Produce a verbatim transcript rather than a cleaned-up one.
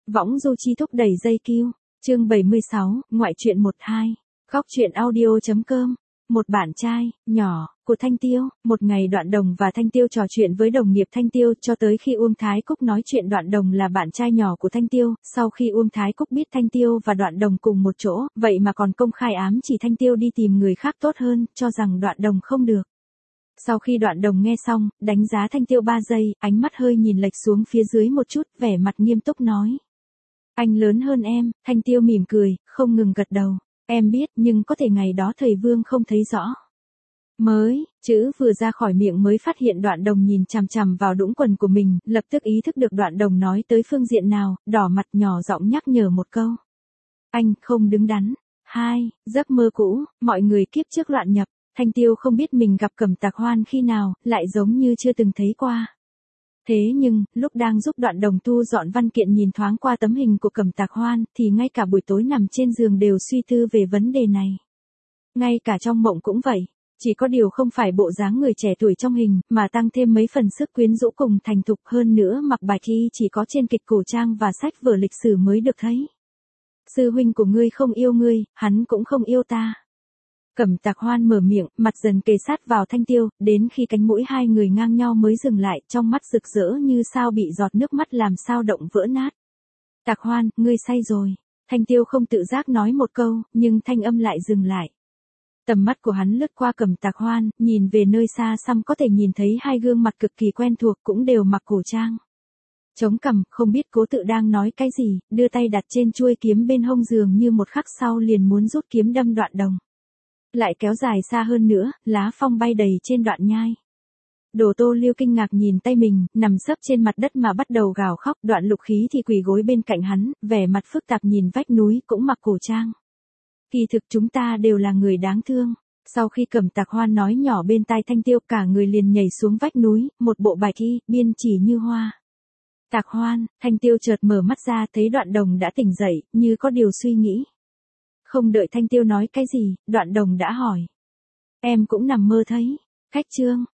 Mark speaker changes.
Speaker 1: Võng du chi thúc đẩy dây kiêu. Chương bảy mươi sáu, ngoại truyện một hai. Góc truyện audio.com. Một bạn trai, nhỏ, của Thanh Tiêu. Một ngày Đoạn Đồng và Thanh Tiêu trò chuyện với đồng nghiệp Thanh Tiêu cho tới khi Uông Thái Cúc nói chuyện Đoạn Đồng là bạn trai nhỏ của Thanh Tiêu. Sau khi Uông Thái Cúc biết Thanh Tiêu và Đoạn Đồng cùng một chỗ, vậy mà còn công khai ám chỉ Thanh Tiêu đi tìm người khác tốt hơn, cho rằng Đoạn Đồng không được. Sau khi Đoạn Đồng nghe xong, đánh giá Thanh Tiêu ba giây, ánh mắt hơi nhìn lệch xuống phía dưới một chút, vẻ mặt nghiêm túc nói. Anh lớn hơn em. Thanh Tiêu mỉm cười, không ngừng gật đầu. Em biết, nhưng có thể ngày đó thầy Vương không thấy rõ. Mới, chữ vừa ra khỏi miệng mới phát hiện Đoạn Đồng nhìn chằm chằm vào đũng quần của mình, lập tức ý thức được Đoạn Đồng nói tới phương diện nào, đỏ mặt nhỏ giọng nhắc nhở một câu. Anh không đứng đắn. Hai, giấc mơ cũ, mọi người kiếp trước loạn nhập. Thanh Tiêu không biết mình gặp Cẩm Tạc Hoan khi nào, lại giống như chưa từng thấy qua. Thế nhưng, lúc đang giúp Đoạn Đồng thu dọn văn kiện nhìn thoáng qua tấm hình của Cẩm Tạc Hoan, thì ngay cả buổi tối nằm trên giường đều suy tư về vấn đề này. Ngay cả trong mộng cũng vậy, chỉ có điều không phải bộ dáng người trẻ tuổi trong hình, mà tăng thêm mấy phần sức quyến rũ cùng thành thục hơn nữa mặc bạch y chỉ có trên kịch cổ trang và sách vở lịch sử mới được thấy. Sư huynh của ngươi không yêu ngươi, hắn cũng không yêu ta. Cẩm Tạc Hoan mở miệng, mặt dần kề sát vào Thanh Tiêu, đến khi cánh mũi hai người ngang nhau mới dừng lại, trong mắt rực rỡ như sao bị giọt nước mắt làm sao động vỡ nát. Tạc Hoan, ngươi say rồi. Thanh Tiêu không tự giác nói một câu, nhưng thanh âm lại dừng lại. Tầm mắt của hắn lướt qua Cẩm Tạc Hoan, nhìn về nơi xa xăm có thể nhìn thấy hai gương mặt cực kỳ quen thuộc cũng đều mặc cổ trang. Chống cằm, không biết cố tự đang nói cái gì, đưa tay đặt trên chuôi kiếm bên hông giường như một khắc sau liền muốn rút kiếm đâm Đoạn Đồng. Lại kéo dài xa hơn nữa, lá phong bay đầy trên đoạn nhai. Đồ Tô Liêu kinh ngạc nhìn tay mình, nằm sấp trên mặt đất mà bắt đầu gào khóc, Đoạn Lục Khí thì quỳ gối bên cạnh hắn, vẻ mặt phức tạp nhìn vách núi cũng mặc cổ trang. Kỳ thực chúng ta đều là người đáng thương. Sau khi Cẩm Tạc Hoan nói nhỏ bên tai Thanh Tiêu cả người liền nhảy xuống vách núi, một bộ bạch y, biên chỉ như hoa. Tạc Hoan, Thanh Tiêu chợt mở mắt ra thấy Đoạn Đồng đã tỉnh dậy, như có điều suy nghĩ. Không đợi Thanh Tiêu nói cái gì, Đoạn Đồng đã hỏi. Em cũng nằm mơ thấy. Khách chương,